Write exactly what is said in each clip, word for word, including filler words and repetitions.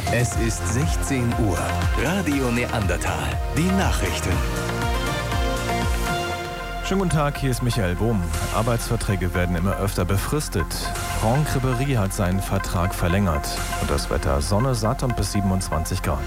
Es ist sechzehn Uhr. Radio Neandertal. Die Nachrichten. Schönen guten Tag, hier ist Michael Bohm. Arbeitsverträge werden immer öfter befristet. Franck Ribéry hat seinen Vertrag verlängert. Und das Wetter: Sonne, satt und bis siebenundzwanzig Grad.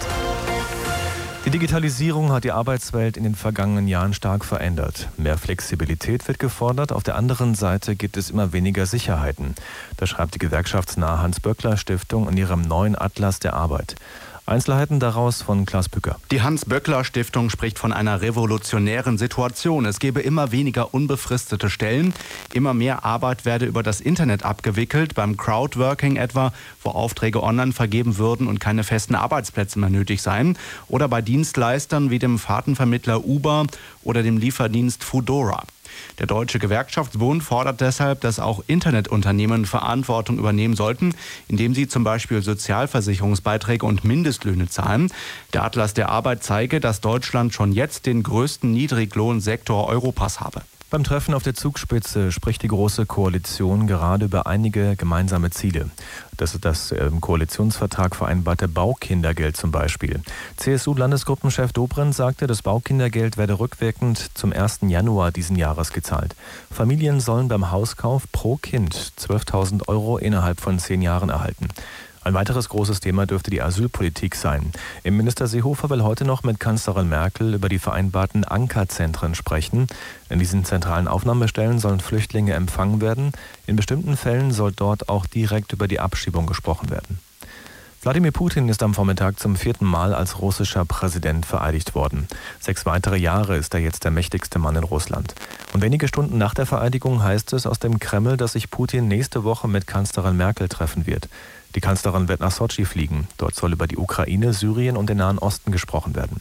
Die Digitalisierung hat die Arbeitswelt in den vergangenen Jahren stark verändert. Mehr Flexibilität wird gefordert, auf der anderen Seite gibt es immer weniger Sicherheiten. Das schreibt die gewerkschaftsnahe Hans-Böckler-Stiftung in ihrem neuen Atlas der Arbeit. Einzelheiten daraus von Klaas Bücker. Die Hans-Böckler-Stiftung spricht von einer revolutionären Situation. Es gebe immer weniger unbefristete Stellen. Immer mehr Arbeit werde über das Internet abgewickelt, beim Crowdworking etwa, wo Aufträge online vergeben würden und keine festen Arbeitsplätze mehr nötig seien. Oder bei Dienstleistern wie dem Fahrtenvermittler Uber oder dem Lieferdienst Foodora. Der Deutsche Gewerkschaftsbund fordert deshalb, dass auch Internetunternehmen Verantwortung übernehmen sollten, indem sie zum Beispiel Sozialversicherungsbeiträge und Mindestlöhne zahlen. Der Atlas der Arbeit zeige, dass Deutschland schon jetzt den größten Niedriglohnsektor Europas habe. Beim Treffen auf der Zugspitze spricht die Große Koalition gerade über einige gemeinsame Ziele. Das ist das im Koalitionsvertrag vereinbarte Baukindergeld zum Beispiel. C S U-Landesgruppenchef Dobrindt sagte, das Baukindergeld werde rückwirkend zum ersten Januar diesen Jahres gezahlt. Familien sollen beim Hauskauf pro Kind zwölftausend Euro innerhalb von zehn Jahren erhalten. Ein weiteres großes Thema dürfte die Asylpolitik sein. Innenminister Seehofer will heute noch mit Kanzlerin Merkel über die vereinbarten Ankerzentren sprechen. In diesen zentralen Aufnahmestellen sollen Flüchtlinge empfangen werden. In bestimmten Fällen soll dort auch direkt über die Abschiebung gesprochen werden. Wladimir Putin ist am Vormittag zum vierten Mal als russischer Präsident vereidigt worden. Sechs weitere Jahre ist er jetzt der mächtigste Mann in Russland. Und wenige Stunden nach der Vereidigung heißt es aus dem Kreml, dass sich Putin nächste Woche mit Kanzlerin Merkel treffen wird. Die Kanzlerin wird nach Sotschi fliegen. Dort soll über die Ukraine, Syrien und den Nahen Osten gesprochen werden.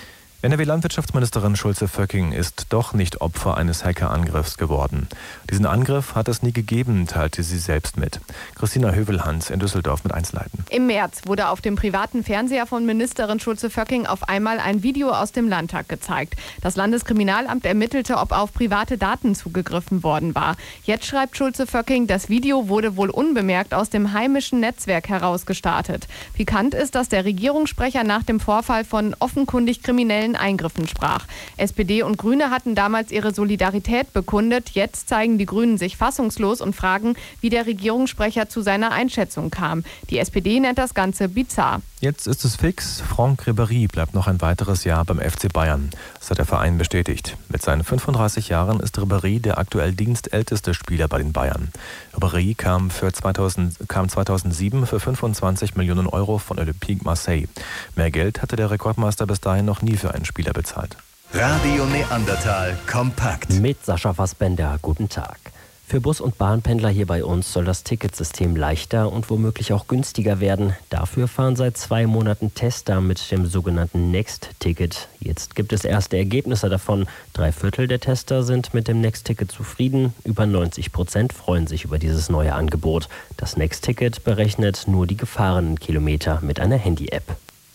N R W-Landwirtschaftsministerin Schulze-Vöcking ist doch nicht Opfer eines Hackerangriffs geworden. Diesen Angriff hat es nie gegeben, teilte sie selbst mit. Christina Hövelhans in Düsseldorf mit Einzelheiten. Im März wurde auf dem privaten Fernseher von Ministerin Schulze-Vöcking auf einmal ein Video aus dem Landtag gezeigt. Das Landeskriminalamt ermittelte, ob auf private Daten zugegriffen worden war. Jetzt schreibt Schulze-Vöcking, das Video wurde wohl unbemerkt aus dem heimischen Netzwerk heraus gestartet. Pikant ist, dass der Regierungssprecher nach dem Vorfall von offenkundig kriminellen Eingriffen sprach. S P D und Grüne hatten damals ihre Solidarität bekundet. Jetzt zeigen die Grünen sich fassungslos und fragen, wie der Regierungssprecher zu seiner Einschätzung kam. Die S P D nennt das Ganze bizarr. Jetzt ist es fix. Franck Ribéry bleibt noch ein weiteres Jahr beim F C Bayern. Das hat der Verein bestätigt. Mit seinen fünfunddreißig Jahren ist Ribéry der aktuell dienstälteste Spieler bei den Bayern. Ribéry kam, für zweitausend, kam zweitausendsieben für fünfundzwanzig Millionen Euro von Olympique Marseille. Mehr Geld hatte der Rekordmeister bis dahin noch nie für einen Spieler bezahlt. Radio Neandertal kompakt. Mit Sascha Fassbender, guten Tag. Für Bus- und Bahnpendler hier bei uns soll das Ticketsystem leichter und womöglich auch günstiger werden. Dafür fahren seit zwei Monaten Tester mit dem sogenannten Next-Ticket. Jetzt gibt es erste Ergebnisse davon. Drei Viertel der Tester sind mit dem Next-Ticket zufrieden. Über neunzig Prozent freuen sich über dieses neue Angebot. Das Next-Ticket berechnet nur die gefahrenen Kilometer mit einer Handy-App.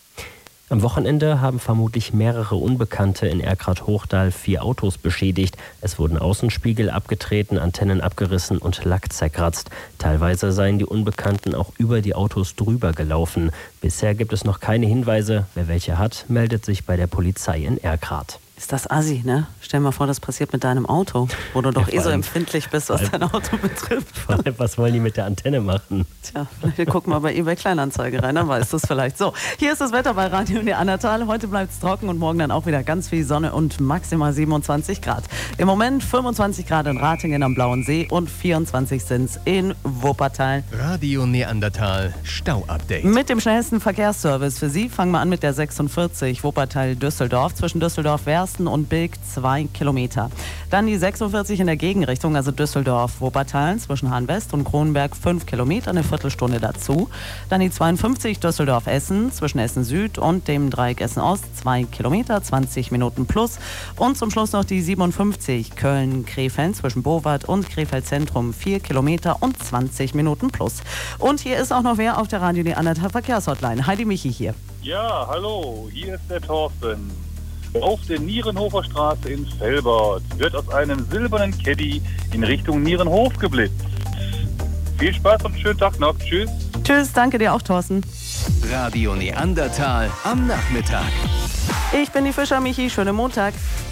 Am Wochenende haben vermutlich mehrere Unbekannte in Erkrath-Hochdal vier Autos beschädigt. Es wurden Außenspiegel abgetreten, Antennen abgerissen und Lack zerkratzt. Teilweise seien die Unbekannten auch über die Autos drüber gelaufen. Bisher gibt es noch keine Hinweise. Wer welche hat, meldet sich bei der Polizei in Erkrath. Ist das assi, ne? Stell dir mal vor, das passiert mit deinem Auto, wo du doch ja, eh so empfindlich bist, was dein Auto betrifft. Was wollen die mit der Antenne machen? Tja, wir gucken mal bei eBay Kleinanzeige rein, dann weißt du es vielleicht. So, hier ist das Wetter bei Radio Neandertal. Heute bleibt es trocken und morgen dann auch wieder ganz viel Sonne und maximal siebenundzwanzig Grad. Im Moment fünfundzwanzig Grad in Ratingen am Blauen See und vierundzwanzig sind es in Wuppertal. Radio Neandertal Stau-Update. Mit dem schnellsten Verkehrsservice für Sie fangen wir an mit der sechsundvierzig Wuppertal-Düsseldorf zwischen Düsseldorf-Wersten und Bilk zwei Kilometer. Dann die sechsundvierzig in der Gegenrichtung, also Düsseldorf-Wuppertal zwischen Hahn-West und Kronenberg fünf Kilometer, eine Viertelstunde dazu. Dann die zweiundfünfzig Düsseldorf-Essen zwischen Essen-Süd und dem Dreieck Essen-Ost zwei Kilometer, zwanzig Minuten plus. Und zum Schluss noch die siebenundfünfzig Köln-Krefeld zwischen Bowart und Krefeld-Zentrum vier Kilometer und zwanzig Minuten plus. Und hier ist auch noch wer auf der Radio Neandertal Verkehrshotline. Heidi Michi hier. Ja, hallo, hier ist der Thorsten. Auf der Nierenhofer Straße in Velbert wird aus einem silbernen Caddy in Richtung Nierenhof geblitzt. Viel Spaß und schönen Tag noch. Tschüss. Tschüss, danke dir auch, Thorsten. Radio Neandertal am Nachmittag. Ich bin die Fischer Michi, schönen Montag.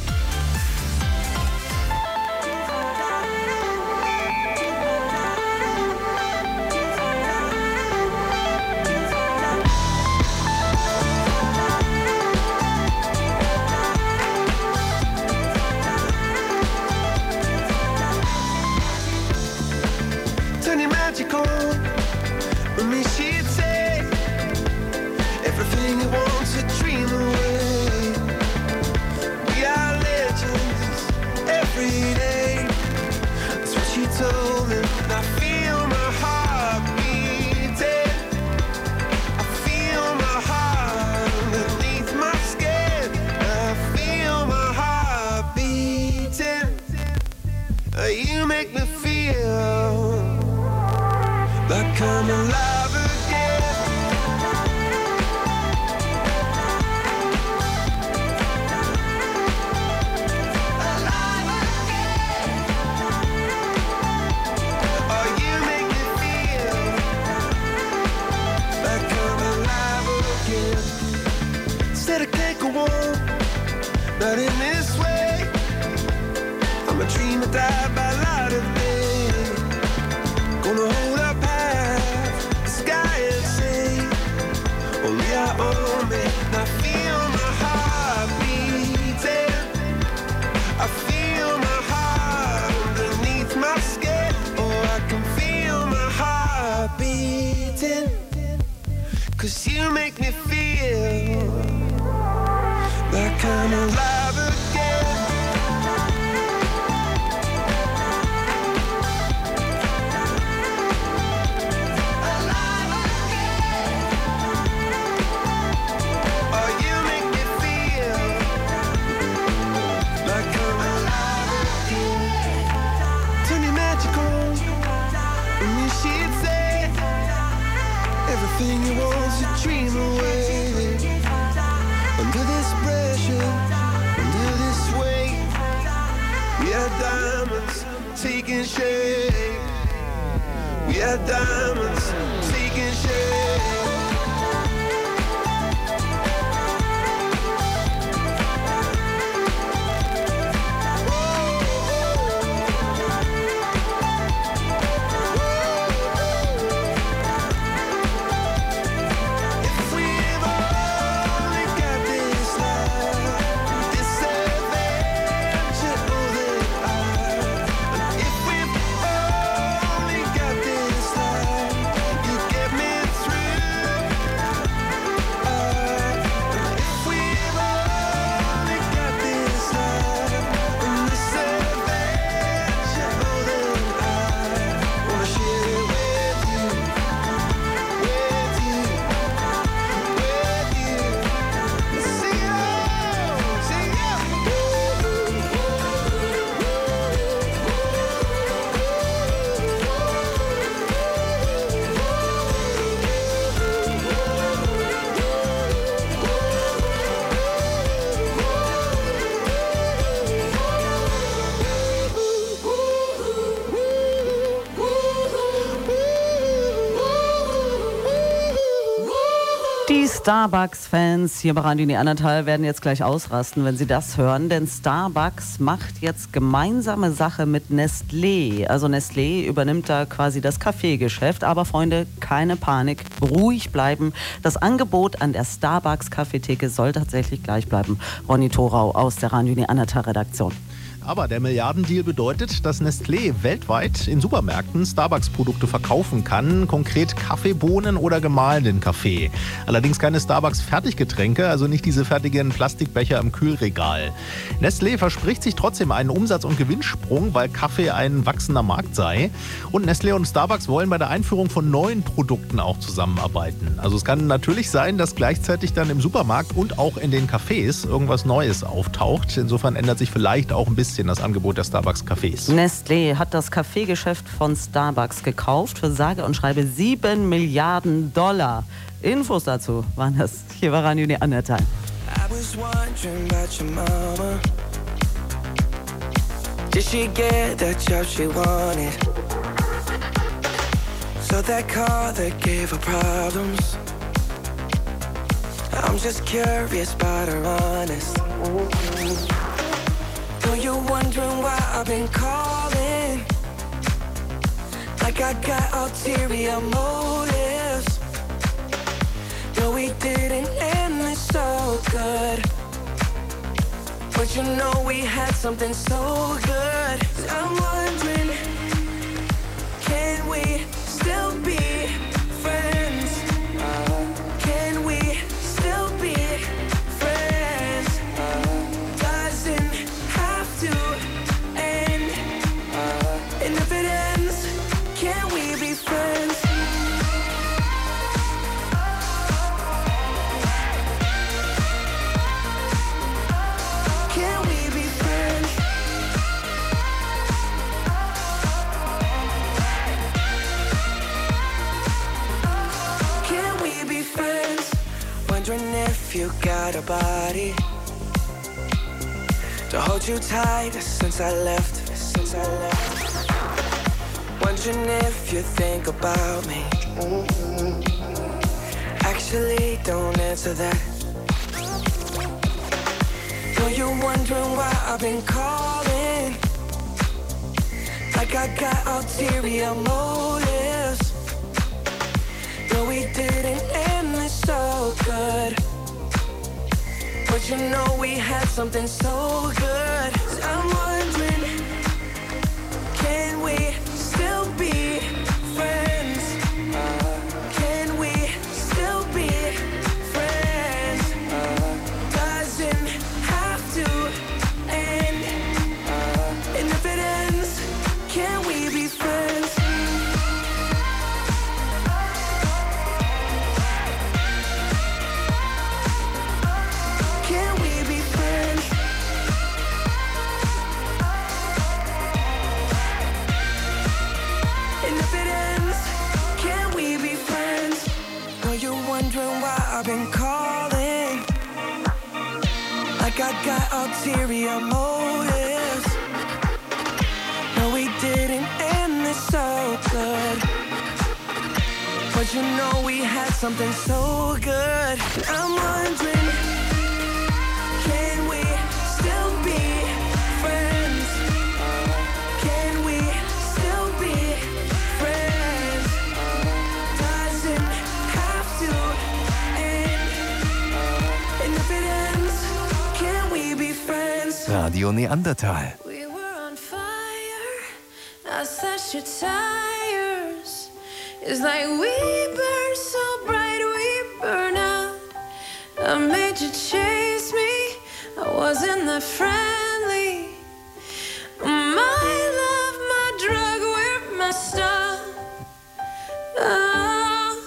Die Starbucks-Fans hier bei Radio Neandertal werden jetzt gleich ausrasten, wenn sie das hören, denn Starbucks macht jetzt gemeinsame Sache mit Nestlé. Also Nestlé übernimmt da quasi das Kaffeegeschäft, aber Freunde, keine Panik, ruhig bleiben. Das Angebot an der Starbucks-Kaffeetheke soll tatsächlich gleich bleiben. Ronny Thorau aus der Radio Neandertal-Redaktion. Aber der Milliardendeal bedeutet, dass Nestlé weltweit in Supermärkten Starbucks-Produkte verkaufen kann, konkret Kaffeebohnen oder gemahlenen Kaffee. Allerdings keine Starbucks-Fertiggetränke, also nicht diese fertigen Plastikbecher im Kühlregal. Nestlé verspricht sich trotzdem einen Umsatz- und Gewinnsprung, weil Kaffee ein wachsender Markt sei. Und Nestlé und Starbucks wollen bei der Einführung von neuen Produkten auch zusammenarbeiten. Also es kann natürlich sein, dass gleichzeitig dann im Supermarkt und auch in den Cafés irgendwas Neues auftaucht. Insofern ändert sich vielleicht auch ein bisschen das Angebot der Starbucks-Cafés. Nestlé hat das Kaffeegeschäft von Starbucks gekauft für sage und schreibe sieben Milliarden Dollar. Infos dazu waren das hier bei Radio Neandertal. I was wondering about your mama. Did she get that job she wanted? So that car that gave her problems, I'm just curious but I'm honest. Though you're wondering why I've been calling, like I got ulterior motives. No, we didn't end this so good, but you know we had something so good. I'm wondering, can we still be friends? Uh, can we still be friends? Uh, doesn't have to end. Uh, and if it ends, can we be friends? Can we be friends? Can we be friends? Wondering if you got a body to hold you tight since I left, since I left. Wondering if you think about me. Actually, don't answer that. Know you're wondering why I've been calling, like I got ulterior motives. No, we didn't end this so good, but you know we had something so good. I'm wondering, can we still be friends? Uh, can we still be friends? Uh, doesn't have to end. Uh, and if it ends, can we be friends? Can we be friends? And if it ends, can we be friends? Know you're wondering why I've been calling, like I got ulterior motives. No, we didn't end this so good, but you know we had something so good. I'm wondering, can we still be friends? Can we still be friends? Doesn't have to end. And if it ends, can we be friends? Radio Neandertal. We were on fire, I slashed your tires. It's like we burn so bright, we burn out. I made you chase me, I wasn't that friendly. My love, my drug, we're messed up. Oh.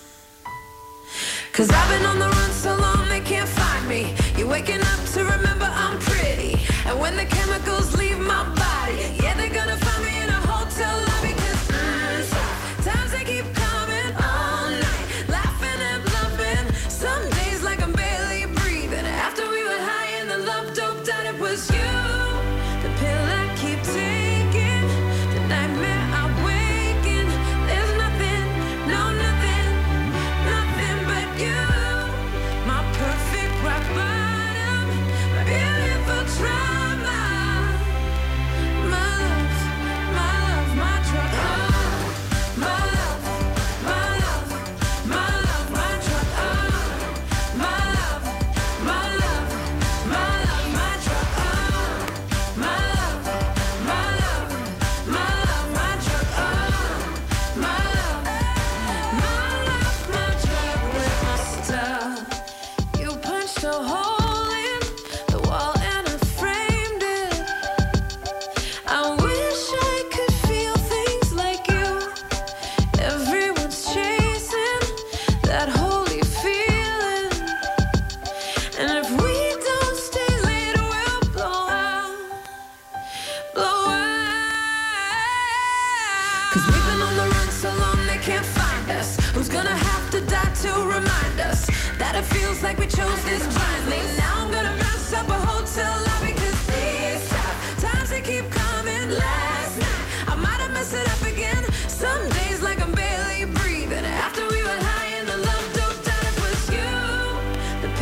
Cause I've been on the run so long they can't find me. You're waking up to remember I'm pretty, and when the chemicals leave my body, yeah, they're gonna find me in a hotel lobby. Cause mm, times they keep coming all night, laughing and bluffing. Some days like I'm barely breathing. After we were high and the love doped out, it was you, the pill I keep taking, the nightmare I wake in. There's nothing, no nothing, nothing but you. My perfect rock bottom, my beautiful trauma. My love, my love, my drug. Oh, my love, my love, my love, my drug. Oh, my love, my love, my love, my drug. Oh, my love, my love, my love, my drug. Oh, my love, my love, my drug with my stuff. You punched a hole in the wall and I framed it. I wish I could feel things like you. Everyone's chasing that holy feeling, and if we don't stay late, we'll blow out, blow out. Cause we've been on the run so long they can't find us. Who's gonna have to die to remind us that it feels like we chose this blindly? Now I'm gonna mess up a hotel lobby. Cause these tough times they keep coming. Last night I might have messed it up again. Some days like I'm barely breathing. After we were high and the love doped out, it was you, the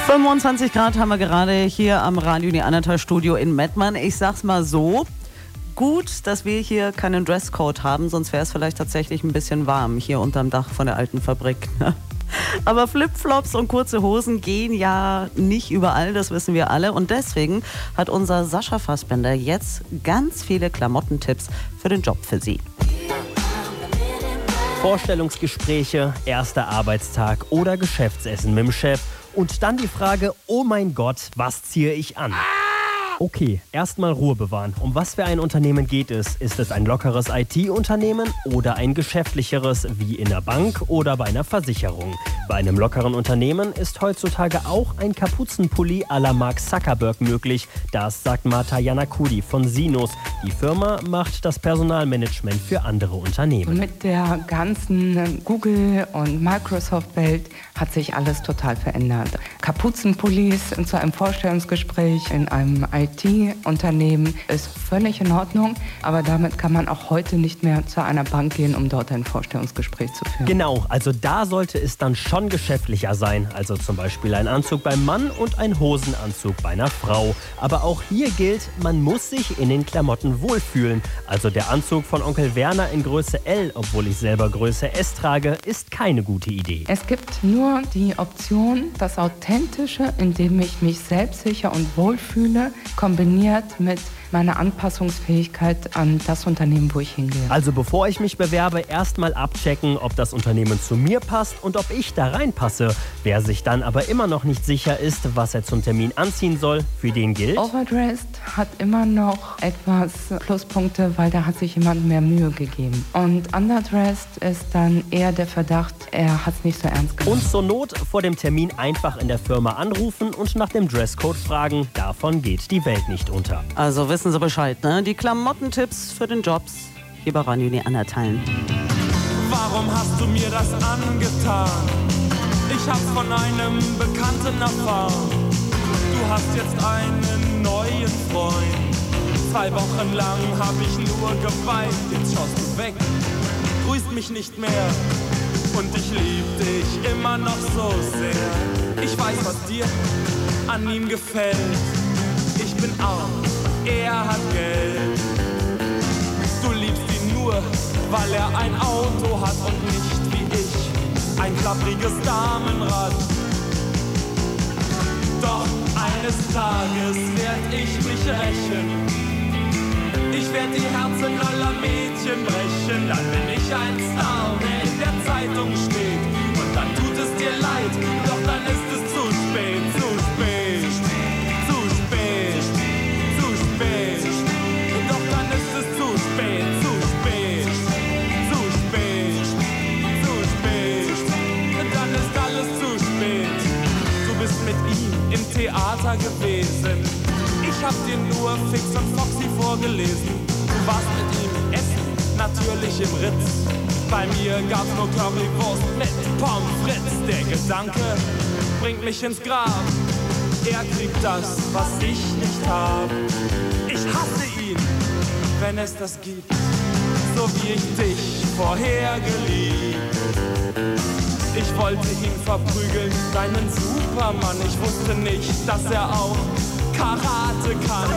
fünfundzwanzig Grad haben wir gerade hier am Radio Neandertal Studio in Mettmann. Ich sag's mal so, gut, dass wir hier keinen Dresscode haben, sonst wäre es vielleicht tatsächlich ein bisschen warm hier unterm Dach von der alten Fabrik. Aber Flipflops und kurze Hosen gehen ja nicht überall, das wissen wir alle. Und deswegen hat unser Sascha Fassbender jetzt ganz viele Klamottentipps für den Job für Sie. Vorstellungsgespräche, erster Arbeitstag oder Geschäftsessen mit dem Chef. Und dann die Frage, oh mein Gott, was ziehe ich an? Okay, erstmal Ruhe bewahren. Um was für ein Unternehmen geht es? Ist es ein lockeres I T-Unternehmen oder ein geschäftlicheres wie in der Bank oder bei einer Versicherung? Bei einem lockeren Unternehmen ist heutzutage auch ein Kapuzenpulli à la Mark Zuckerberg möglich. Das sagt Marta Yanakudi von Sinus. Die Firma macht das Personalmanagement für andere Unternehmen. Mit der ganzen Google- und Microsoft-Welt hat sich alles total verändert. Kapuzenpullis zu einem Vorstellungsgespräch in einem I T-Unternehmen ist völlig in Ordnung, aber damit kann man auch heute nicht mehr zu einer Bank gehen, um dort ein Vorstellungsgespräch zu führen. Genau, also da sollte es dann schon geschäftlicher sein. Also zum Beispiel ein Anzug beim Mann und ein Hosenanzug bei einer Frau. Aber auch hier gilt, man muss sich in den Klamotten wohlfühlen. Also der Anzug von Onkel Werner in Größe L, obwohl ich selber Größe S trage, ist keine gute Idee. Es gibt nur die Option, das Authentische, indem ich mich selbstsicher und wohlfühle, kombiniert mit meiner Anpassungsfähigkeit an das Unternehmen, wo ich hingehe. Also bevor ich mich bewerbe, erstmal abchecken, ob das Unternehmen zu mir passt und ob ich da reinpasse. Wer sich dann aber immer noch nicht sicher ist, was er zum Termin anziehen soll, für den gilt: Overdressed hat immer noch etwas Pluspunkte, weil da hat sich jemand mehr Mühe gegeben. Und underdressed ist dann eher der Verdacht, er hat es nicht so ernst genommen. Und zur Not vor dem Termin einfach in der Firma anrufen und nach dem Dresscode fragen. Davon geht die Welt nicht unter. Also wissen Sie Bescheid, ne? Die Klamottentipps für den Jobs hier bei Radio Neandertal. Warum hast du mir das angetan? Ich hab's von einem Bekannten erfahren. Du hast jetzt einen neuen Freund. Zwei Wochen lang hab ich nur geweint. Jetzt schaust du weg, grüßt mich nicht mehr. Und ich lieb dich immer noch so sehr. Ich weiß, was dir an ihm gefällt. Ich bin arm, er hat Geld. Du liebst ihn nur, weil er ein Auto hat und nicht wie ich ein klappriges Damenrad. Doch eines Tages werd ich mich rächen. Ich werd die Herzen aller Mädchen brechen. Dann bin ich ein Star, der in der Zeitung steht. Und dann tut es dir leid, doch dann ist es zu spät, zu spät, zu spät, zu spät. Doch dann ist es zu spät, zu spät, zu spät, zu spät. Dann ist alles zu spät. Du bist mit ihm im Theater gewesen. Ich hab dir nur Fix und Foxy vorgelesen. Du warst mit ihm essen, natürlich im Ritz. Bei mir gab's nur Currywurst mit Pommes frites. Der Gedanke bringt mich ins Grab. Er kriegt das, was ich nicht hab. Ich hasse ihn, wenn es das gibt, so wie ich dich vorher geliebt. Ich wollte ihn verprügeln, deinen Supermann. Ich wusste nicht, dass er auch Karate kann.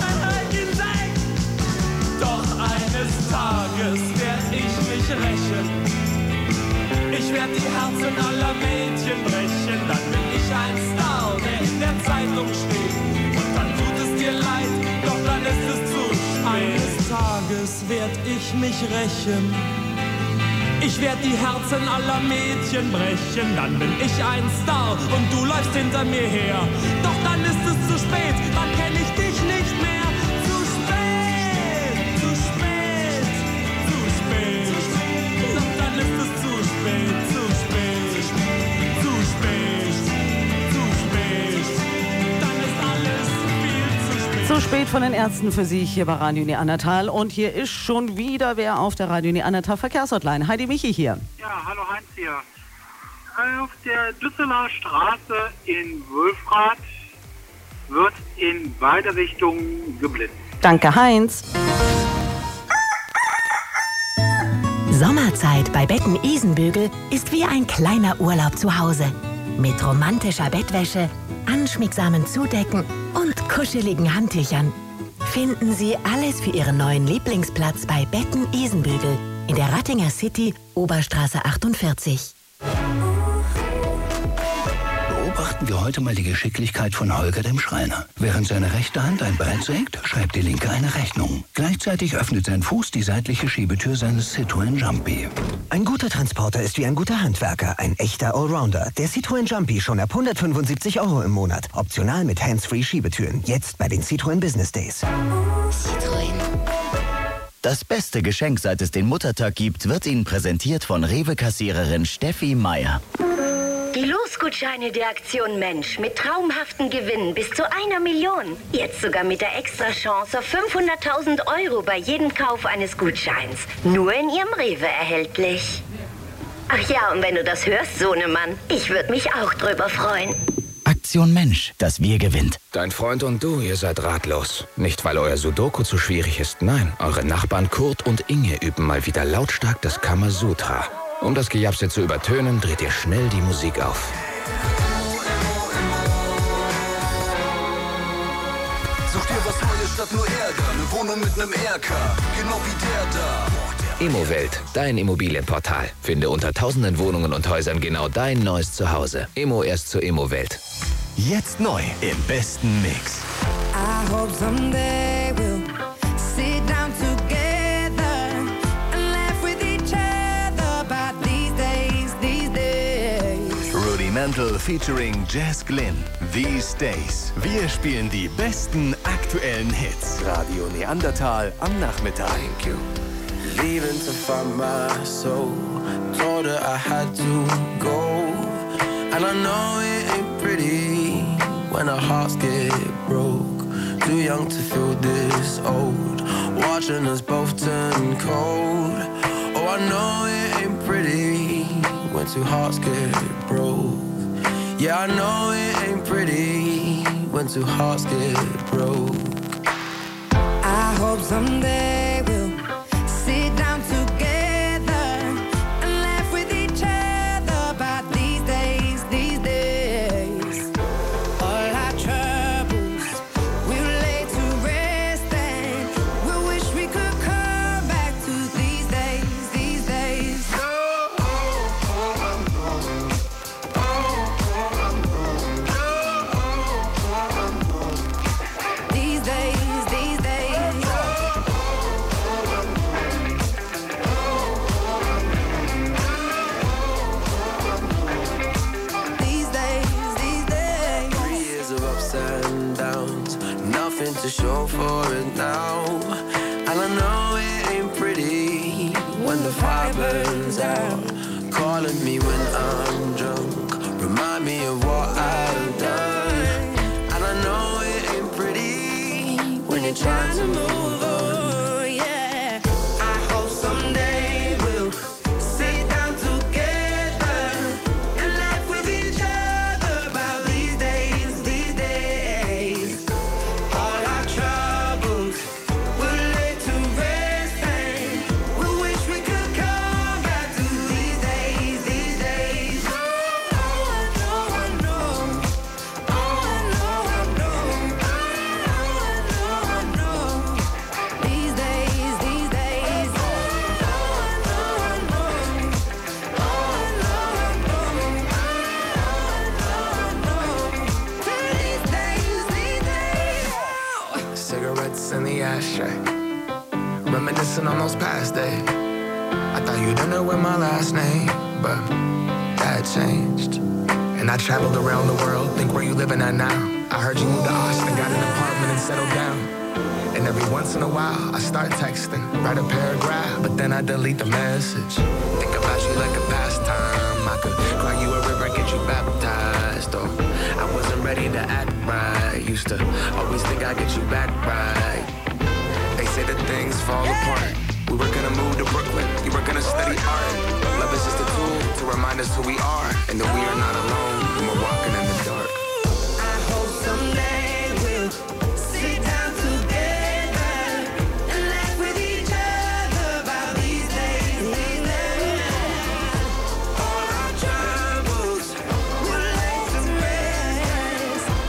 Doch eines Tages werd ich mich rächen. Ich werd die Herzen aller Mädchen brechen. Dann bin ich ein Star, der in der Zeitung steht. Und dann tut es dir leid, doch dann ist es zu spät. Eines Tages werd ich mich rächen. Ich werd die Herzen aller Mädchen brechen. Dann bin ich ein Star und du läufst hinter mir her. Doch dann ist es zu spät, dann kenn ich dich nicht mehr. Zu spät, zu spät, zu spät. Doch dann ist es zu spät, zu spät, zu spät, zu spät. Dann ist alles viel zu spät. Zu spät von den Ärzten für Sie hier bei Radio Neandertal. Und hier ist schon wieder wer auf der Radio Neandertal Verkehrshotline. Heidi Michi hier. Ja, hallo Heinz hier. Auf der Düsseler Straße in Wülfrath wird in beide Richtungen geblitzt. Danke, Heinz. Sommerzeit bei Betten Isenbügel ist wie ein kleiner Urlaub zu Hause. Mit romantischer Bettwäsche, anschmiegsamen Zudecken und kuscheligen Handtüchern. Finden Sie alles für Ihren neuen Lieblingsplatz bei Betten Isenbügel in der Rattinger City, Oberstraße achtundvierzig. Beobachten wir heute mal die Geschicklichkeit von Holger dem Schreiner. Während seine rechte Hand ein Brett sägt, schreibt die linke eine Rechnung. Gleichzeitig öffnet sein Fuß die seitliche Schiebetür seines Citroën Jumpy. Ein guter Transporter ist wie ein guter Handwerker, ein echter Allrounder. Der Citroën Jumpy schon ab hundertfünfundsiebzig Euro im Monat. Optional mit Hands-Free Schiebetüren. Jetzt bei den Citroën Business Days. Citroën. Das beste Geschenk, seit es den Muttertag gibt, wird Ihnen präsentiert von Rewe-Kassiererin Steffi Meier. Die Losgutscheine der Aktion Mensch mit traumhaften Gewinnen bis zu einer Million. Jetzt sogar mit der Extrachance auf fünfhunderttausend Euro bei jedem Kauf eines Gutscheins. Nur in Ihrem Rewe erhältlich. Ach ja, und wenn du das hörst, Sohnemann, ich würde mich auch drüber freuen. Aktion Mensch, das Wir gewinnt. Dein Freund und du, ihr seid ratlos. Nicht, weil euer Sudoku zu schwierig ist, nein. Eure Nachbarn Kurt und Inge üben mal wieder lautstark das Kamasutra. Um das Gejapse zu übertönen, dreht ihr schnell die Musik auf. Such dir was Neues statt nur Ärger. Eine Wohnung mit nem Erker, genau wie der da. Immowelt, dein Immobilienportal. Finde unter tausenden Wohnungen und Häusern genau dein neues Zuhause. Immo erst zur Immowelt. Jetzt neu im besten Mix. I hope someday we'll sit down together and laugh with each other about these days, these days. Rudimental featuring Jazz Glynn. These Days. Wir spielen die besten aktuellen Hits. Radio Neandertal am Nachmittag. Thank you. Leaving to find my soul. Told her I had to go. And I know it ain't pretty when our hearts get broke. Too young to feel this old. Watching us both turn cold. Oh, I know it ain't pretty when two hearts get broke. Yeah, I know it ain't pretty when two hearts get broke. I hope someday we'll sit down together and laugh with each other about these days, these days. All our troubles we'll lay to rest and we wish we could come back to these days, these days. These days, these days. These days, these days. Three years of ups and downs, nothing to show for it now. And I know it ain't pretty when the fire burns out. Calling me when I'm drunk, remind me of what I've done. And I know it ain't pretty when you're trying to move on. Yeah, I hope someday we'll sit down together and laugh with each other about these days, these days. All our troubles we'll lay to rest and we wish we could come back to these days, these days. Oh, I know, I know. Oh, I know, I know. Oh, I know, I know. These days, these days. Oh, I know, I know. Oh, I know, I know. These days, these days. Cigarettes in the ashtray, reminiscing on those past days. I thought you didn't know my last name, but that changed. And I traveled around the world, think where you living at now. I heard you moved to Austin, got an apartment and settled down. And every once in a while, I start texting, write a paragraph, but then I delete the message. Think about you like a pastime. I could cry you a river, get you baptized. Or I wasn't ready to act right. Used to always think I'd get you back right. They say that things fall apart. We were gonna move to Brooklyn, you were gonna study art. Love is just a tool to remind us who we are, and that we are not alone when we're walking in the dark. I hope someday we'll sit down together and laugh with each other about these days, these days. All our troubles we'll lay to rest.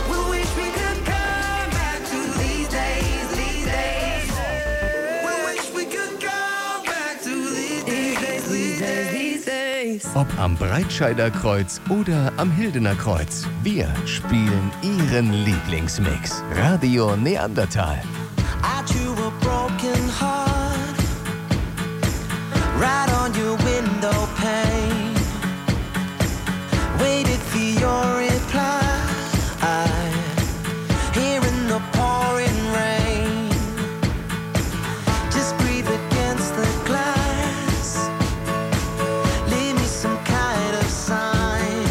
Ob am Breitscheider Kreuz oder am Hildener Kreuz, wir spielen Ihren Lieblingsmix. Radio Neandertal. I drew a broken heart right on your window pane. Waited for your reply here in the pouring rain. Just breathe against the glass. Leave me some kind of sign.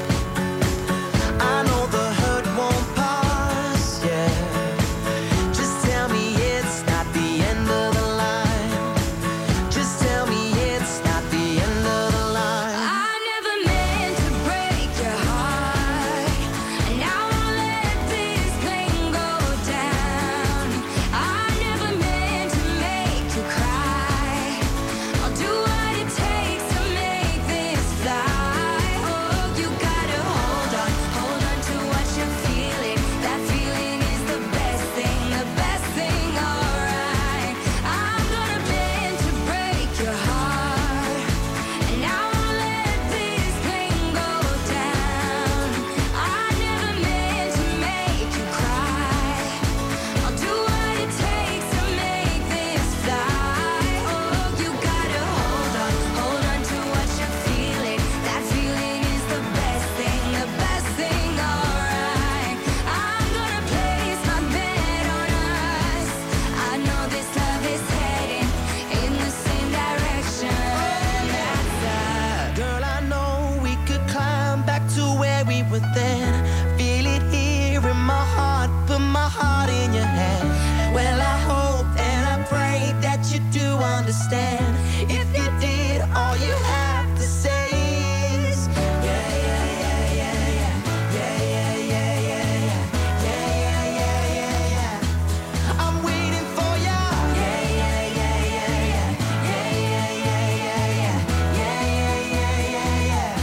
I know the hurt won't pass, yeah. Just tell me it's not the end of the line. Just tell me it's not the end of the line. I never meant to break your heart, and now I'll let this thing go down. I never meant to make you cry. I'll do what it takes to make this fly. Oh, you gotta hold on, hold on to what you're feeling. That feeling is the best thing, the best thing, alright. I'm gonna bend to break your heart, and now I'll let this thing go down. I never meant to make you cry. I'll do what it takes to make this fly. Oh, you gotta hold on, hold on to what you're feeling. That feeling is the best thing, the best thing, alright. I'm gonna place my bet on us. I know this love is heading in the same direction. That's us. Girl, I know we could climb back to where we were then. Feel it here in my heart, put my heart in your hand. Well, I hope and I pray that you do understand. If you did, all you have to say is yeah, yeah, yeah, yeah, yeah, yeah, yeah, yeah, yeah, yeah, yeah, yeah, yeah, yeah. I'm waiting for ya. Yeah, yeah, yeah, yeah, yeah, yeah, yeah, yeah, yeah, yeah, yeah, yeah, yeah, yeah.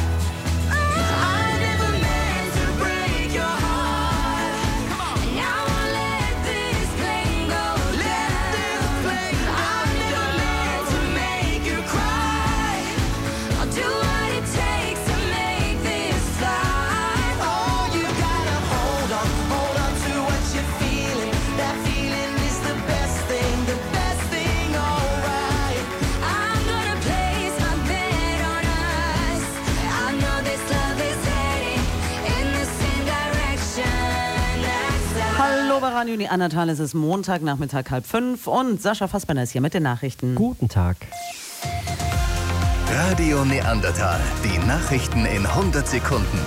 I never meant to break your heart. And now I'll let this thing go down. I never meant to make you cry. I'll do what it takes to make this fly. Oh, you gotta hold on, hold on to what you're feeling. That feeling is the best thing, the best thing, alright. I'm gonna place my bet on us. I know this love is heading in the same direction. That's us. Hallo bei Radio Neandertal, es ist Montagnachmittag halb fünf und Sascha Fassbender ist hier mit den Nachrichten. Guten Tag. Radio Neandertal. Die Nachrichten in hundert Sekunden.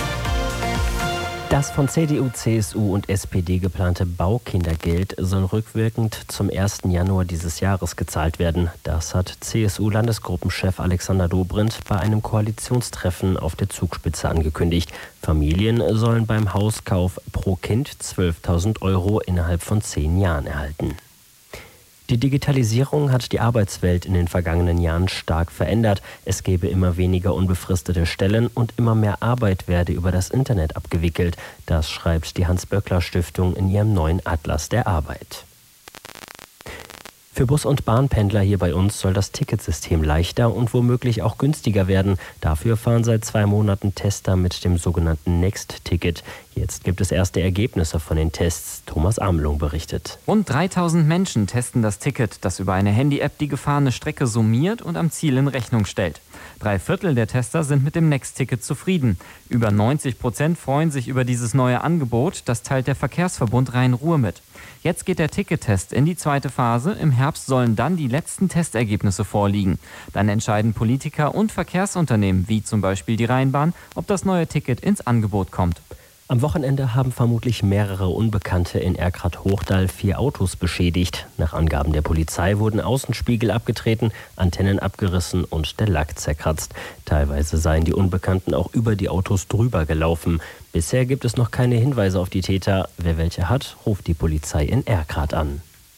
Das von C D U, C S U und S P D geplante Baukindergeld soll rückwirkend zum ersten Januar dieses Jahres gezahlt werden. Das hat C S U-Landesgruppenchef Alexander Dobrindt bei einem Koalitionstreffen auf der Zugspitze angekündigt. Familien sollen beim Hauskauf pro Kind zwölftausend Euro innerhalb von zehn Jahren erhalten. Die Digitalisierung hat die Arbeitswelt in den vergangenen Jahren stark verändert. Es gebe immer weniger unbefristete Stellen und immer mehr Arbeit werde über das Internet abgewickelt. Das schreibt die Hans-Böckler-Stiftung in ihrem neuen Atlas der Arbeit. Für Bus- und Bahnpendler hier bei uns soll das Ticketsystem leichter und womöglich auch günstiger werden. Dafür fahren seit zwei Monaten Tester mit dem sogenannten Next-Ticket. Jetzt gibt es erste Ergebnisse von den Tests. Thomas Amelung berichtet. Rund dreitausend Menschen testen das Ticket, das über eine Handy-App die gefahrene Strecke summiert und am Ziel in Rechnung stellt. Drei Viertel der Tester sind mit dem Next-Ticket zufrieden. Über neunzig Prozent freuen sich über dieses neue Angebot. Das teilt der Verkehrsverbund Rhein-Ruhr mit. Jetzt geht der Tickettest in die zweite Phase. Im Herbst sollen dann die letzten Testergebnisse vorliegen. Dann entscheiden Politiker und Verkehrsunternehmen, wie zum Beispiel die Rheinbahn, ob das neue Ticket ins Angebot kommt. Am Wochenende haben vermutlich mehrere Unbekannte in Erkrath-Hochdal vier Autos beschädigt. Nach Angaben der Polizei wurden Außenspiegel abgetreten, Antennen abgerissen und der Lack zerkratzt. Teilweise seien die Unbekannten auch über die Autos drüber gelaufen. Bisher gibt es noch keine Hinweise auf die Täter. Wer welche hat, ruft die Polizei in Erkrath an.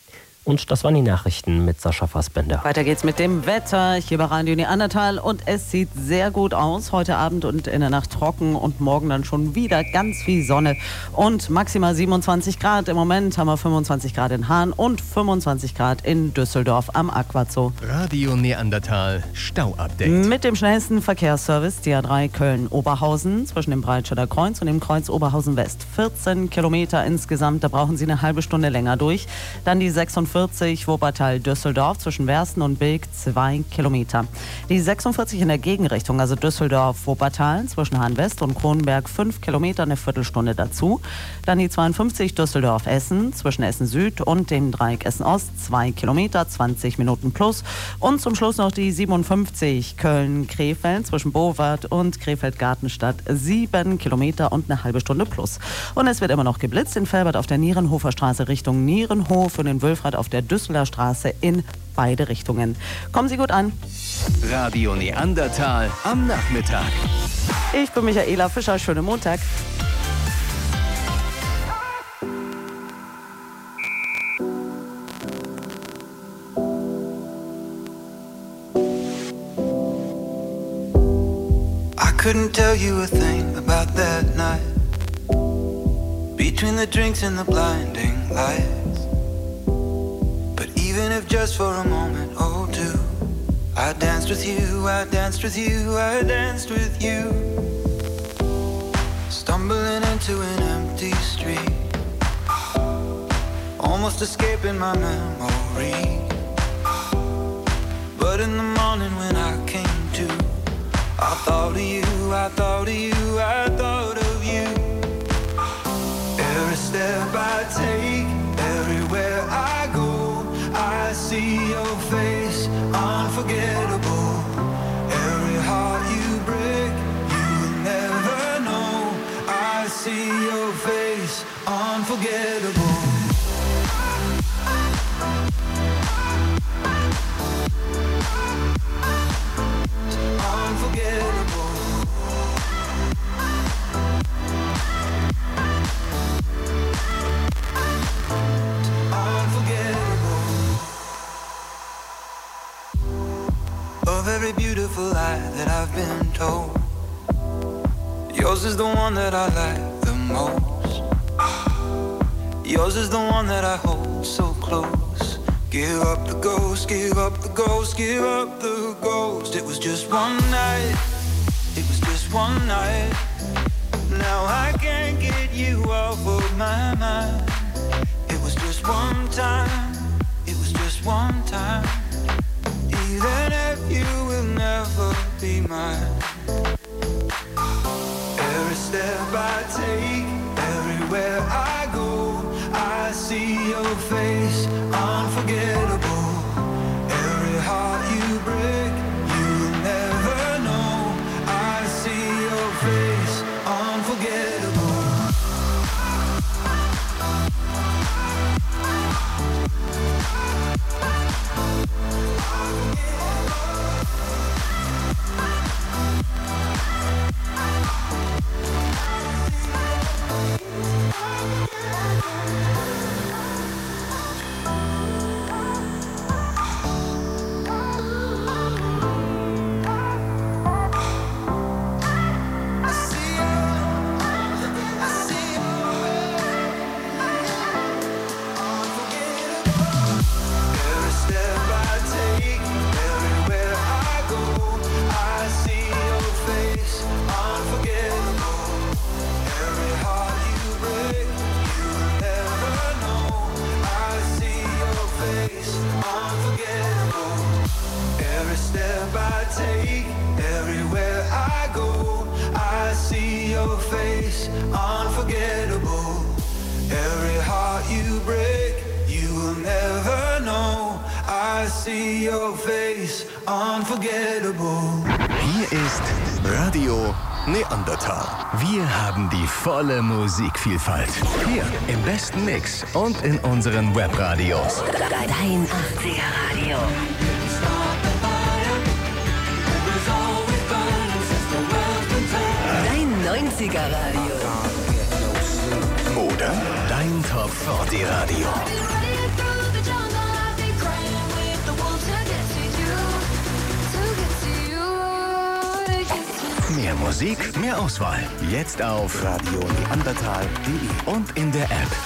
Und das waren die Nachrichten mit Sascha Fassbender. Weiter geht's mit dem Wetter hier bei Radio Neandertal und es sieht sehr gut aus. Heute Abend und in der Nacht trocken und morgen dann schon wieder ganz viel Sonne und maximal siebenundzwanzig Grad. Im Moment haben wir fünfundzwanzig Grad in Hahn und fünfundzwanzig Grad in Düsseldorf am Aquazoo. Radio Neandertal Stau-Update. Mit dem schnellsten Verkehrsservice die A drei Köln-Oberhausen zwischen dem Breitscheider Kreuz und dem Kreuz Oberhausen West. vierzehn Kilometer insgesamt, da brauchen Sie eine halbe Stunde länger durch. Dann die sechsundvierzig Wuppertal-Düsseldorf zwischen Wersten und Bilk zwei Kilometer. Die sechsundvierzig in der Gegenrichtung, also Düsseldorf-Wuppertal zwischen Hahn-West und Kronberg fünf Kilometer, eine Viertelstunde dazu. Dann die zweiundfünfzig Düsseldorf-Essen zwischen Essen-Süd und dem Dreieck Essen-Ost zwei Kilometer, zwanzig Minuten plus. Und zum Schluss noch die siebenundfünfzig Köln-Krefeld zwischen Bowart und Krefeld-Gartenstadt sieben Kilometer und eine halbe Stunde plus. Und es wird immer noch geblitzt in Velbert auf der Nierenhofer Straße Richtung Nierenhof und in Wülfrath auf der Düsseler Straße in beide Richtungen. Kommen Sie gut an. Radio Neandertal am Nachmittag. Ich bin Michaela Fischer. Schönen Montag. I couldn't tell you a thing about that night. Between the drinks and the blinding lights. But even if just for a moment or two, I danced with you, I danced with you, I danced with you. Stumbling into an empty street, almost escaping my memory. But in the morning when I came to, I thought of you, I thought of you, I thought of you. Every step I take, everywhere I go, I see your face, unforgettable. Every heart you break, you will never know. I see your face, unforgettable. Of every beautiful lie that I've been told, yours is the one that I like the most. Yours is the one that I hold so close. Give up the ghost, give up the ghost, give up the ghost. It was just one night, it was just one night. Now I can't get you off of my mind. It was just one time, it was just one time. Even if you will never be mine. Every step I take, everywhere I go, I see your face, unforgettable. Every heart you break, you will never know. I see your face, unforgettable. Hier ist Radio Neandertal. Wir haben die volle Musikvielfalt. Hier im besten Mix und in unseren Webradios. Dein achtziger Radio. Dein neunziger Radio. Oder dein Top vierzig Radio. Musik, mehr Auswahl. Jetzt auf radio neandertal punkt de und in der App.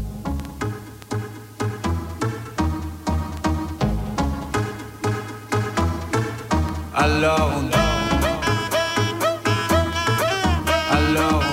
Alors on Alors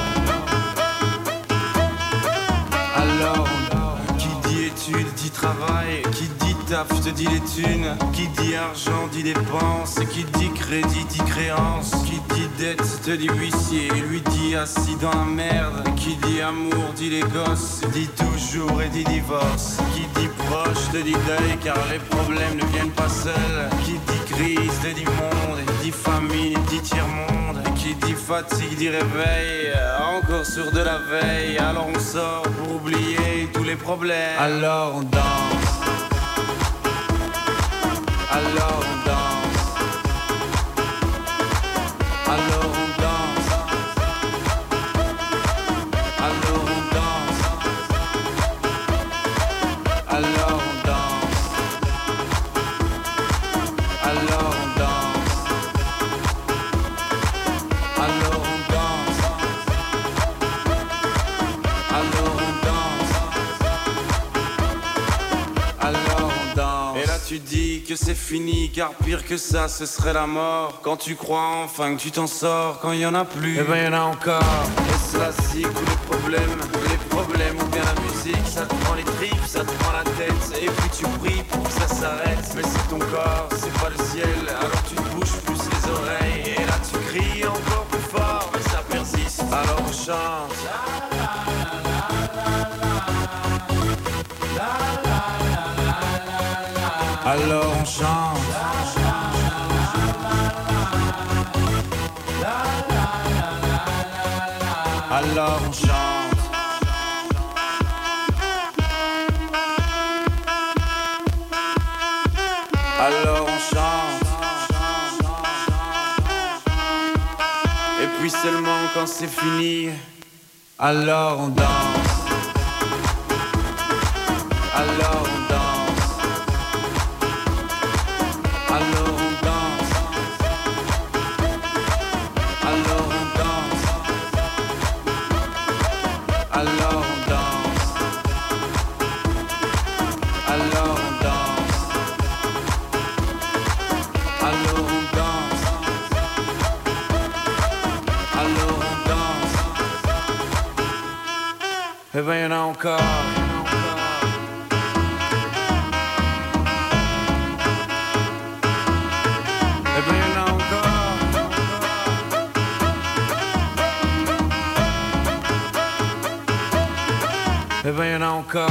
Alors qui dit études dit travail, qui dit taf te dit les thunes, qui dit argent dit dépenses, qui dit crédit dit créance, qui dit dette te dit huissier, lui dit assis dans la merde, qui dit amour dit les gosses, dit toujours et dit divorce, qui dit proche te dit deuil car les problèmes ne viennent pas seuls, qui dit crise te dit monde, dit famine dit tiers-monde, qui dit fatigue dit réveil, encore sur de la veille, alors on sort pour oublier tous les problèmes, alors on danse. Alors on danse. Alors on danse. Alors on danse. Alors on danse. Alors on danse. Alors on danse. Alors on danse. Alors on danse. Et là tu dis que c'est fini, car pire que ça ce serait la mort. Quand tu crois enfin que tu t'en sors, quand il y en a plus, eh ben y en a encore. Et cela c'est tous les problèmes, les problèmes ou bien la musique, ça te prend les tripes, ça te prend la tête, et puis tu pries pour que ça s'arrête. Mais c'est ton corps, c'est pas le ciel, alors tu te bouges plus les oreilles, et là tu cries encore plus fort, mais ça persiste, alors on chante. Alors on chante. Alors on chante. Alors on chante. Et puis seulement quand c'est fini, alors on danse. Alors on danse. Alors on danse. Alors on danse. Alors on danse. Alors on danse. Alors on danse. Alors on danse. Eh ben y'en a encore. Eh ben y'en a encore.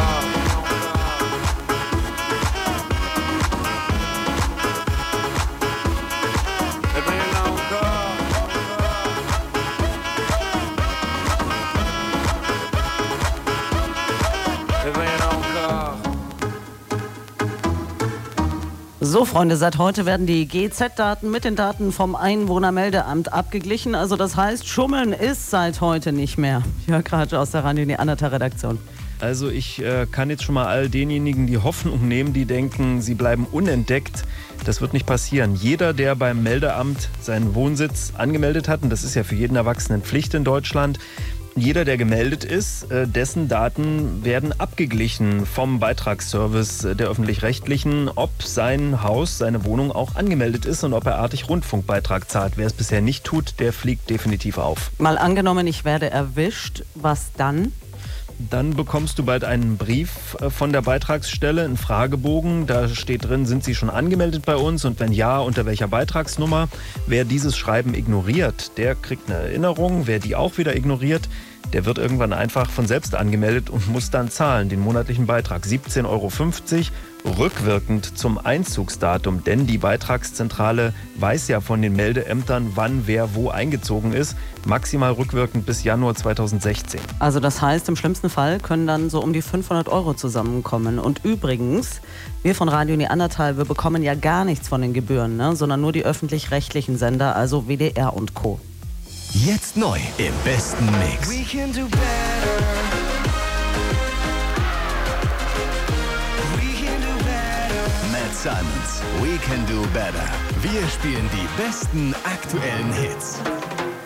Eh ben y'en a encore. Eh ben y'en a encore. So, Freunde, seit heute werden die G Z-Daten mit den Daten vom Einwohnermeldeamt abgeglichen. Also das heißt, Schummeln ist seit heute nicht mehr. Jörg Ratsch aus der Radio Neandertal-Redaktion. Also ich äh, kann jetzt schon mal all denjenigen die Hoffnung nehmen, die denken, sie bleiben unentdeckt. Das wird nicht passieren. Jeder, der beim Meldeamt seinen Wohnsitz angemeldet hat, und das ist ja für jeden Erwachsenen Pflicht in Deutschland, jeder, der gemeldet ist, äh, dessen Daten werden abgeglichen vom Beitragsservice der Öffentlich-Rechtlichen, ob sein Haus, seine Wohnung auch angemeldet ist und ob er artig Rundfunkbeitrag zahlt. Wer es bisher nicht tut, der fliegt definitiv auf. Mal angenommen, ich werde erwischt, was dann? Dann bekommst du bald einen Brief von der Beitragsstelle, einen Fragebogen. Da steht drin, sind Sie schon angemeldet bei uns und wenn ja, unter welcher Beitragsnummer. Wer dieses Schreiben ignoriert, der kriegt eine Erinnerung. Wer die auch wieder ignoriert, der wird irgendwann einfach von selbst angemeldet und muss dann zahlen, den monatlichen Beitrag siebzehn Euro fünfzig, rückwirkend zum Einzugsdatum. Denn die Beitragszentrale weiß ja von den Meldeämtern, wann wer wo eingezogen ist. Maximal rückwirkend bis Januar zweitausendsechzehn. Also das heißt, im schlimmsten Fall können dann so um die fünfhundert Euro zusammenkommen. Und übrigens, wir von Radio Neandertal, wir bekommen ja gar nichts von den Gebühren, ne? Sondern nur die öffentlich-rechtlichen Sender, also W D R und Co. Jetzt neu im besten Mix. We can do better. We can do better. Matt Simons, We Can Do Better. Wir spielen die besten aktuellen Hits.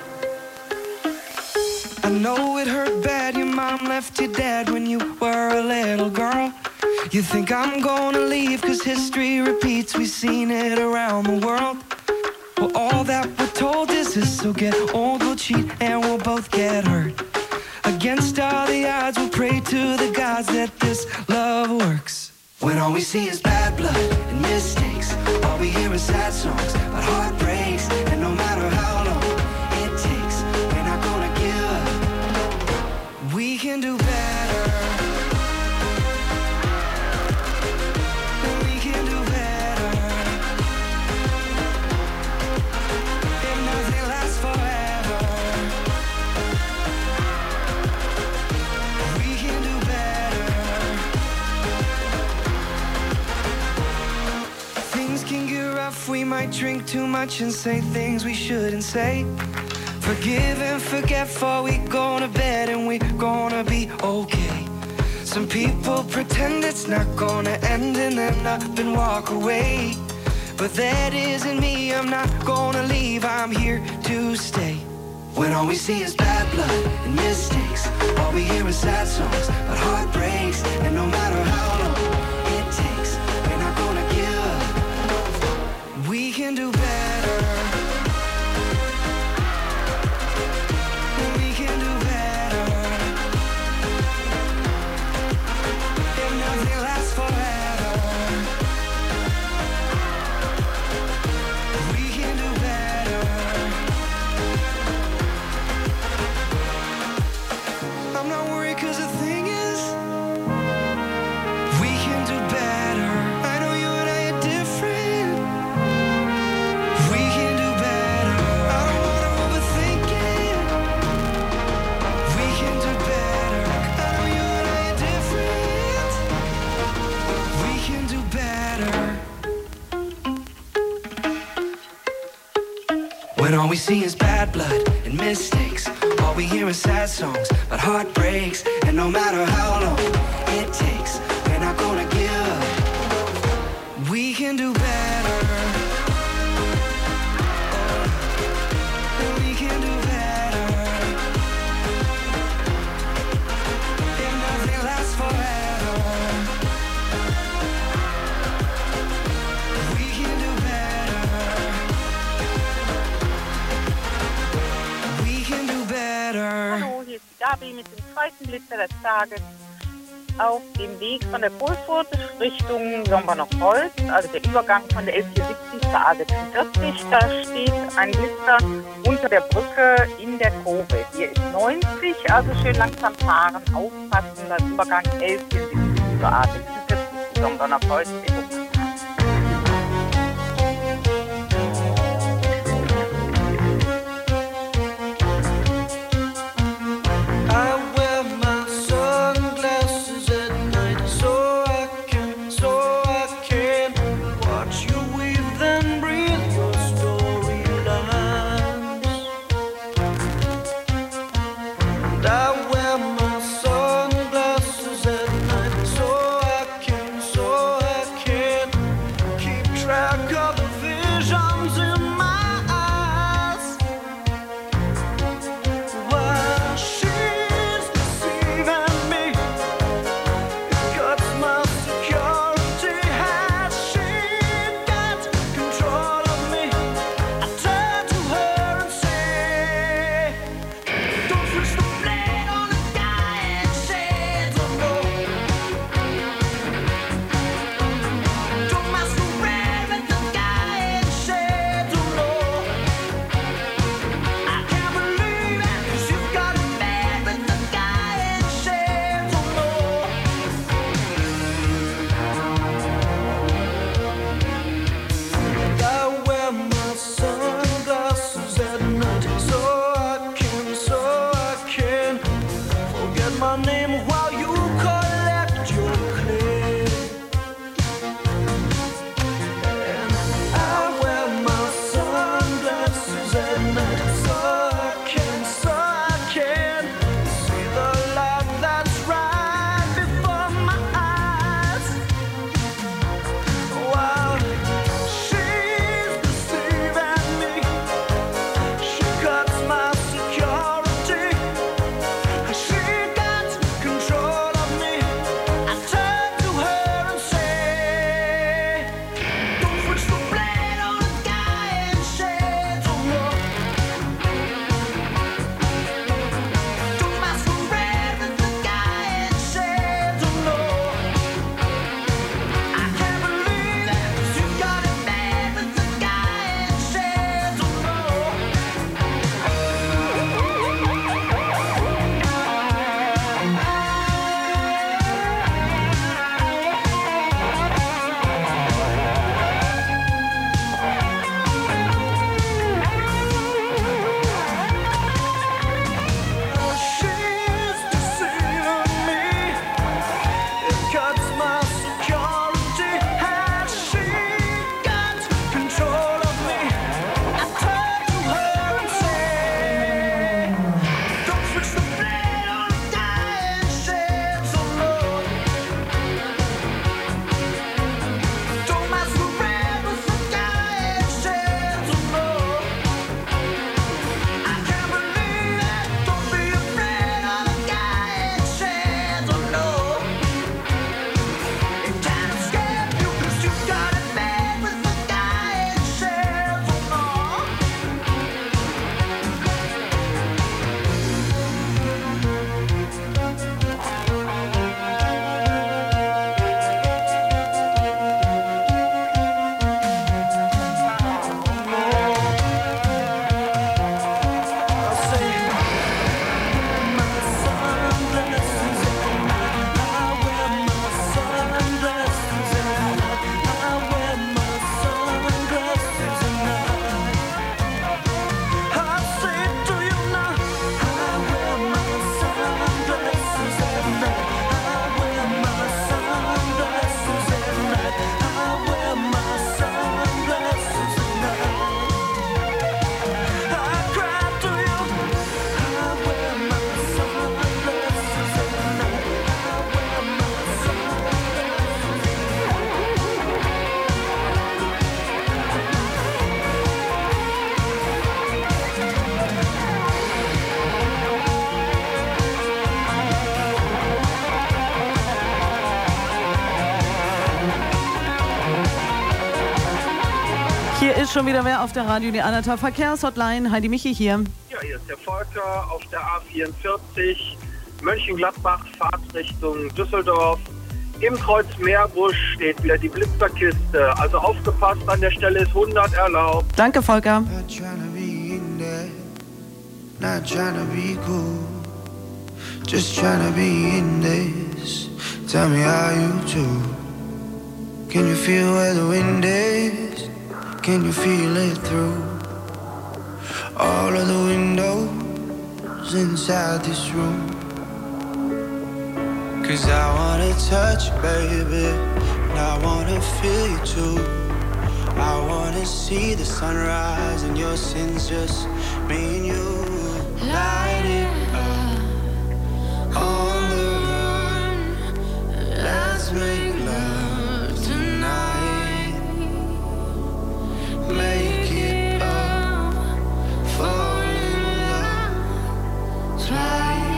know it hurt bad, your mom left you dead when you were a little girl. You think I'm gonna leave cause history repeats, we've seen it around the world. Well, all that we're told is this, so get old, we'll cheat and we'll both get hurt. Against all the odds, we'll pray to the gods that this love works. When all we see is bad blood and mistakes, all we hear is sad songs about heartbreaks. And no matter how long it takes, we're not gonna give up. We can do better. We can do better. If nothing lasts forever, we can do better. Things can get rough, we might drink too much and say things we shouldn't say. Forgive and forget before we go to bed and we're gonna be okay. Some people pretend it's not gonna end and then up and walk away. But that isn't me, I'm not gonna leave, I'm here to stay. When all we see is bad blood and mistakes, all we hear is sad songs about heartbreaks. And no matter how long it takes, we're not gonna give up. We can do better. We can do better. If nothing lasts forever, we can do better. I'm not worried cause the thing is, we can do better. I know you and I are different. We can do better. I don't wanna overthink it. We can do better. I know you and I are different. We can do better. When all we see is bad blood and mistakes, all we hear is sad songs about heartbreaks. And no matter how long it takes, we're not gonna give up. We can do better. We can do better. If nothing lasts forever, we can do better. We can do better. Hallo, hier ist die Gabi mit dem zweiten Blitzer des Tages. Auf dem Weg von der Pulsfurt Richtung Sombernach-Holz, also der Übergang von der L vierhundertsiebzig zur A sechsundvierzig, da steht ein Blitzer unter der Brücke in der Kurve. Hier ist neunzig, also schön langsam fahren, aufpassen, das Übergang L vierhundertsiebzig zur A sechsundvierzig, Sombernach-Holz. I wear my sunglasses at night so I can, so I can watch you weave and breathe your storylines. And I wear my sunglasses at night so I can, so I can ist schon wieder wer auf der Radio Neandertal Verkehrshotline. Heidi Michi hier. Ja, hier ist der Volker auf der A vierundvierzig, Mönchengladbach, Fahrtrichtung Düsseldorf. Im Kreuz Meerbusch steht wieder die Blitzerkiste. Also aufgepasst, an der Stelle ist hundert erlaubt. Danke, Volker. Not trying to be in there, not trying to be cool, just trying to be in this. Tell me how you do. Can you feel where the wind is? Can you feel it through all of the windows inside this room? Cause I wanna touch you, baby, and I wanna feel you too. I wanna see the sunrise and your sins, just me and you. Light it up on the run. Let's make love tonight. Make it up, fall in love twice.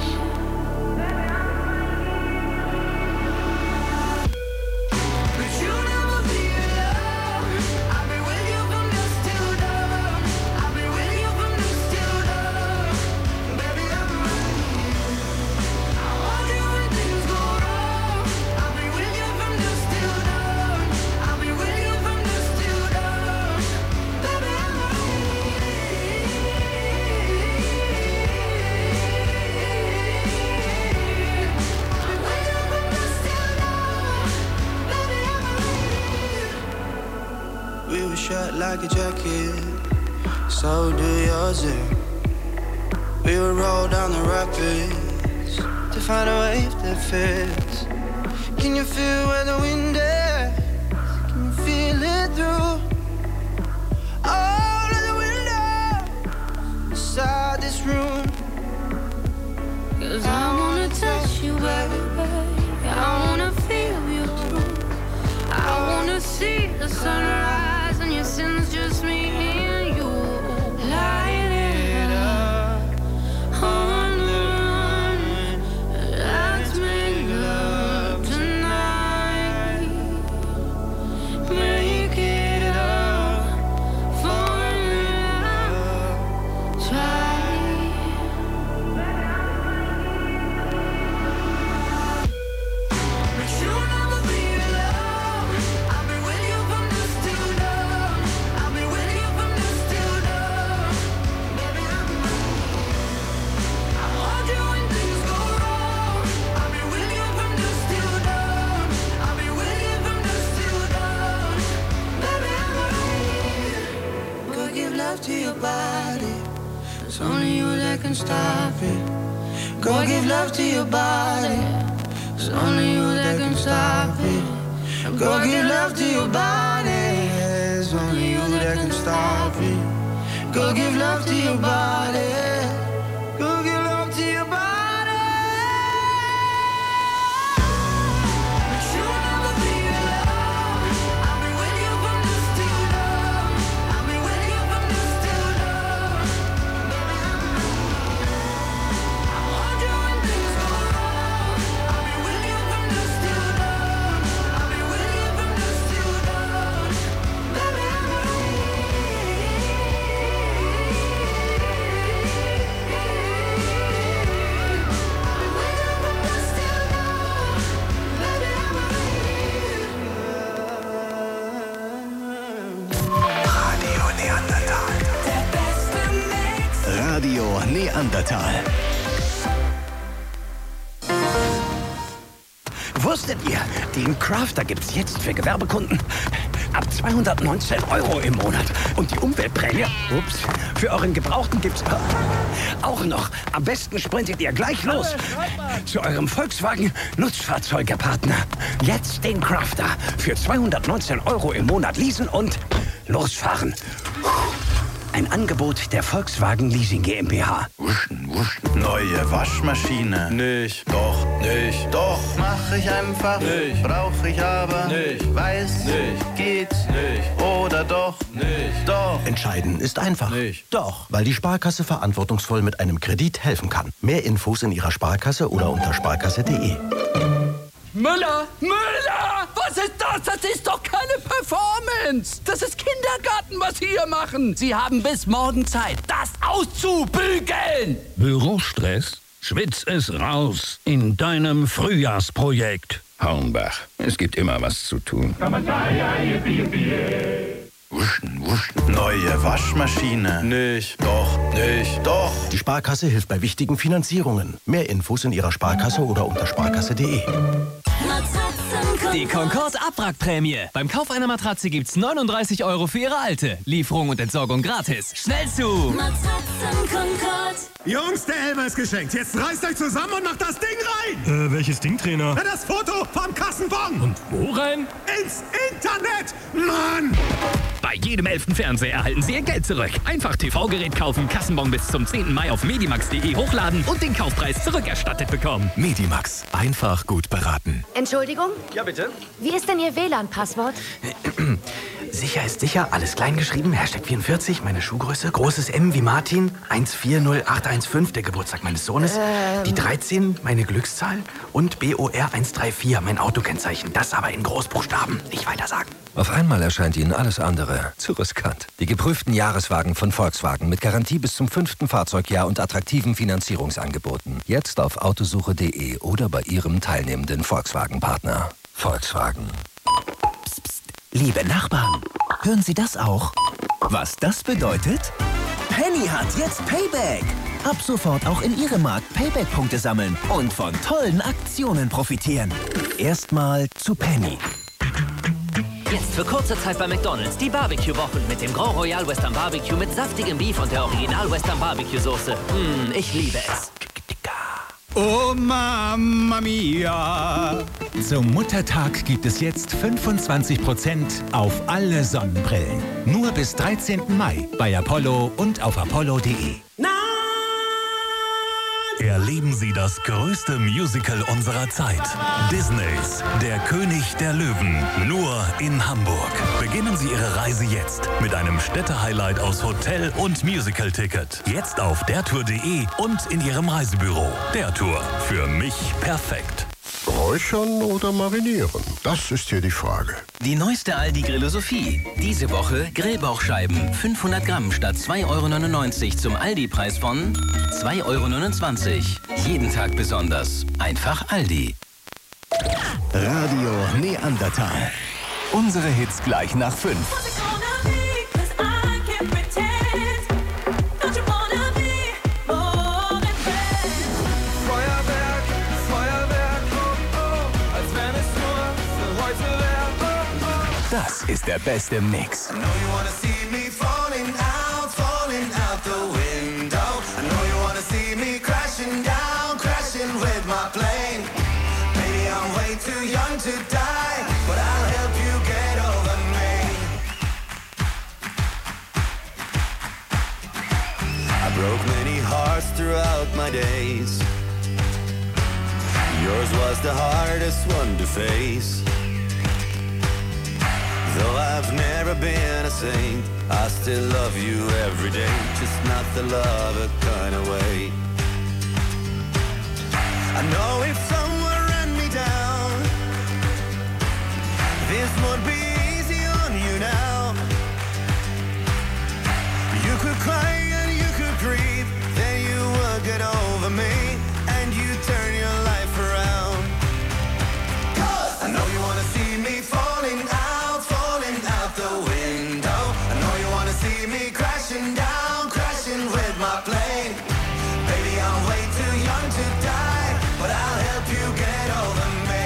Shut like a jacket, so do yours. We would roll down the rapids to find a wave that fits. Can you feel where the wind is? Can you feel it through all of the windows inside this room? Cause I wanna touch you, baby, I wanna feel you through. I wanna see the sunrise and your sins, just me and you. Light it up on the run. Let's make love tonight. Make it up, fall in love, try. But you'll never be alone. I'll be with you from dusk till dawn. I'll be with you from dusk till dawn. Baby, I'm I'll hold you when things go wrong. I'll be with you from dusk till dawn. I'll be with you from dusk till dawn. Baby, I'm Go give love to your body. It's only you that can stop it. Go give love to your body. It's only you that can stop it. Go give love to your body. It's only you that can stop it. Go give love to your body. Go give love to your body. But you'll never be alone. I'll be with you from dusk till dawn. I'll be with you from dusk till dawn. Baby, I'm I'll hold you when things go wrong. I'll be with you from dusk till dawn. I'll be with you from dusk till dawn. Baby, Radio Neandertal. Radio Neandertal. Wusstet ihr, den Crafter gibt's jetzt für Gewerbekunden ab zweihundertneunzehn Euro im Monat. Und die Umweltprämie, ups, für euren Gebrauchten gibt's auch noch. Am besten sprintet ihr gleich los zu eurem Volkswagen Nutzfahrzeugepartner. Jetzt den Crafter für zweihundertneunzehn Euro im Monat leasen und losfahren. Ein Angebot der Volkswagen Leasing GmbH. Wuschen, wuschen. Neue Waschmaschine. Nicht. Doch. Nicht. Doch. Mach ich einfach. Nicht. Brauch ich aber. Nicht. Weiß. Nicht. Geht. Nicht. Oder doch. Nicht. Doch. Entscheiden ist einfach. Nicht. Doch. Weil die Sparkasse verantwortungsvoll mit einem Kredit helfen kann. Mehr Infos in Ihrer Sparkasse oder unter sparkasse punkt de. Müller! Müller! Wo Was ist das? Das ist doch keine Performance. Das ist Kindergarten, was Sie hier machen. Sie haben bis morgen Zeit, das auszubügeln. Bürostress? Schwitz es raus in deinem Frühjahrsprojekt. Hornbach, es gibt immer was zu tun. Wuschen, wuschen. Neue Waschmaschine. Nicht. Doch. Nicht. Doch. Die Sparkasse hilft bei wichtigen Finanzierungen. Mehr Infos in Ihrer Sparkasse oder unter sparkasse punkt de. Die Concorde-Abwrackprämie. Beim Kauf einer Matratze gibt's neununddreißig Euro für Ihre alte. Lieferung und Entsorgung gratis. Schnell zu! Matratzen Concorde. Jungs, der Elber ist geschenkt. Jetzt reißt euch zusammen und macht das Ding rein. Äh, welches Ding, Trainer? Na, das Foto vom Kassenbon. Und wo rein? Ins Internet, Mann! Bei jedem elften Fernseher erhalten Sie Ihr Geld zurück. Einfach T V-Gerät kaufen, Kassenbon bis zum zehnten Mai auf medimax punkt de hochladen und den Kaufpreis zurückerstattet bekommen. Medimax. Einfach gut beraten. Entschuldigung? Ja, bitte? Wie ist denn Ihr W L A N-Passwort? Sicher ist sicher, alles klein geschrieben, Hashtag vierundvierzig, meine Schuhgröße, großes M wie Martin, eins vier null acht eins fünf, der Geburtstag meines Sohnes, Ähm. die dreizehn, meine Glückszahl und B O R eins drei vier, mein Autokennzeichen. Das aber in Großbuchstaben, nicht weiter sagen. Auf einmal erscheint Ihnen alles andere zu riskant. Die geprüften Jahreswagen von Volkswagen mit Garantie bis zum fünften Fahrzeugjahr und attraktiven Finanzierungsangeboten. Jetzt auf autosuche punkt de oder bei Ihrem teilnehmenden Volkswagen-Partner. Volkswagen. Psst, psst. Liebe Nachbarn, hören Sie das auch? Was das bedeutet? Penny hat jetzt Payback. Ab sofort auch in Ihrem Markt Payback-Punkte sammeln und von tollen Aktionen profitieren. Erstmal zu Penny. Jetzt für kurze Zeit bei McDonald's die Barbecue-Wochen mit dem Grand Royal Western Barbecue mit saftigem Beef und der Original Western Barbecue-Soße. Mmh, ich liebe es. Oh Mamma Mia! Zum Muttertag gibt es jetzt fünfundzwanzig Prozent auf alle Sonnenbrillen. Nur bis dreizehnten Mai bei Apollo und auf apollo punkt de. Erleben Sie das größte Musical unserer Zeit. Disneys Der König der Löwen. Nur in Hamburg. Beginnen Sie Ihre Reise jetzt mit einem Städtehighlight aus Hotel- und Musical-Ticket. Jetzt auf dertour punkt de und in Ihrem Reisebüro. Der Tour. Für mich perfekt. Räuchern oder marinieren? Das ist hier die Frage. Die neueste Aldi Grillosophie. Diese Woche Grillbauchscheiben. fünfhundert Gramm statt zwei Euro neunundneunzig zum Aldi-Preis von zwei Euro neunundzwanzig. Jeden Tag besonders. Einfach Aldi. Radio Neandertal. Unsere Hits gleich nach fünf. Das ist der beste Mix. I broke many hearts throughout my days. Yours was the hardest one to face. Though I've never been a saint, I still love you every day, just not the lover kind of way. I know if someone ran me down, this would be easy on you now. You could cry and you could grieve, then you would get over me, and you turn your life around. 'Cause I know you wanna see me falling out, falling out the window. I know you wanna see me crashing down, crashing with my plane. Baby, I'm way too young to die, but I'll help you get over me.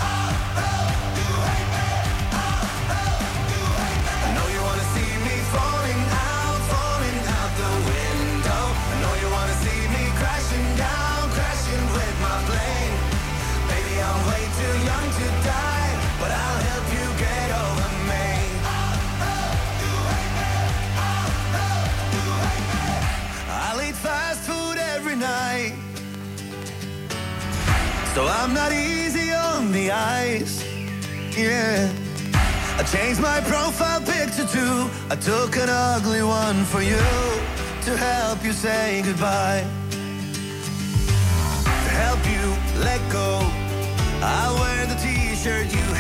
I know you wanna see me falling out, falling out the window. I know you wanna see me crashing down, crashing with my plane. Baby, I'm way too young to die, but I'll help you get over me. I'll eat fast food every night, so I'm not easy on the eyes. Yeah, I changed my profile picture too. I took an ugly one for you to help you say goodbye, to help you let go. I'll wear the t-shirt you